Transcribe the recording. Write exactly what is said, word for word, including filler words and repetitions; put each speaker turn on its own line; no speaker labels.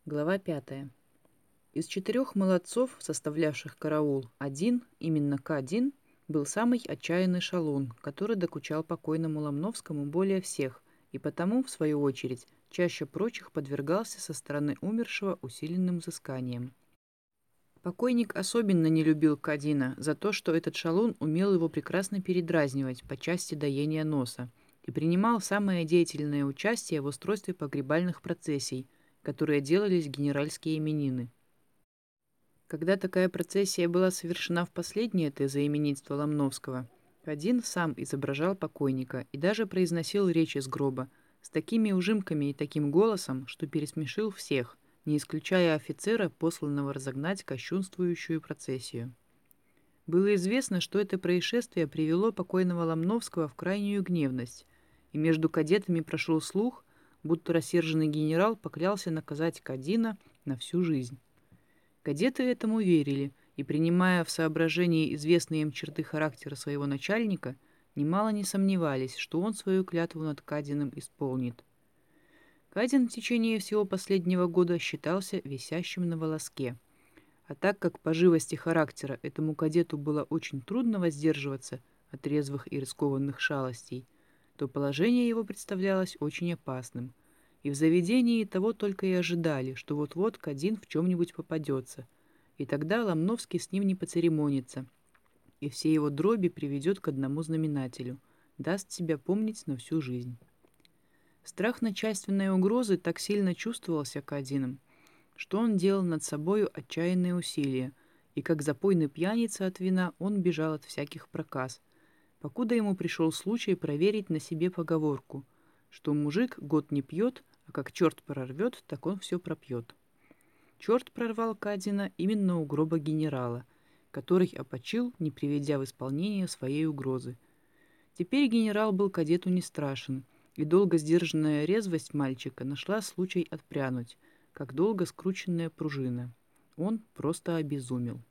Глава пятая. Из четырех молодцов, составлявших караул, один, именно К один, был самый отчаянный шалун, который докучал покойному Ломновскому более всех, и потому, в свою очередь, чаще прочих подвергался со стороны умершего усиленным взысканиям. Покойник особенно не любил Кадина за то, что этот шалун умел его прекрасно передразнивать по части доения носа и принимал самое деятельное участие в устройстве погребальных процессий, которые делались в генеральские именины. Когда такая процессия была совершена в последнее за именинство Ломновского, Кадин сам изображал покойника и даже произносил речь из гроба с такими ужимками и таким голосом, что пересмешил всех, не исключая офицера, посланного разогнать кощунствующую процессию. Было известно, что это происшествие привело покойного Ломновского в крайнюю гневность, и между кадетами прошел слух, будто рассерженный генерал поклялся наказать Кадина на всю жизнь. Кадеты этому верили и, принимая в соображении известные им черты характера своего начальника, немало не сомневались, что он свою клятву над Кадиным исполнит. Кадин в течение всего последнего года считался висящим на волоске. А так как по живости характера этому кадету было очень трудно воздерживаться от резвых и рискованных шалостей, то положение его представлялось очень опасным. И в заведении того только и ожидали, что вот-вот Кадин в чем-нибудь попадется, и тогда Ломновский с ним не поцеремонится, и все его дроби приведет к одному знаменателю — даст себя помнить на всю жизнь. Страх начальственной угрозы так сильно чувствовался Кадином, что он делал над собою отчаянные усилия, и как запойный пьяница от вина он бежал от всяких проказ, покуда ему пришел случай проверить на себе поговорку, что мужик год не пьет, а как черт прорвет, так он все пропьет. Черт прорвал Кадина именно у гроба генерала, который опочил, не приведя в исполнение своей угрозы. Теперь генерал был кадету не страшен, и долго сдержанная резвость мальчика нашла случай отпрянуть, как долго скрученная пружина. Он просто обезумел.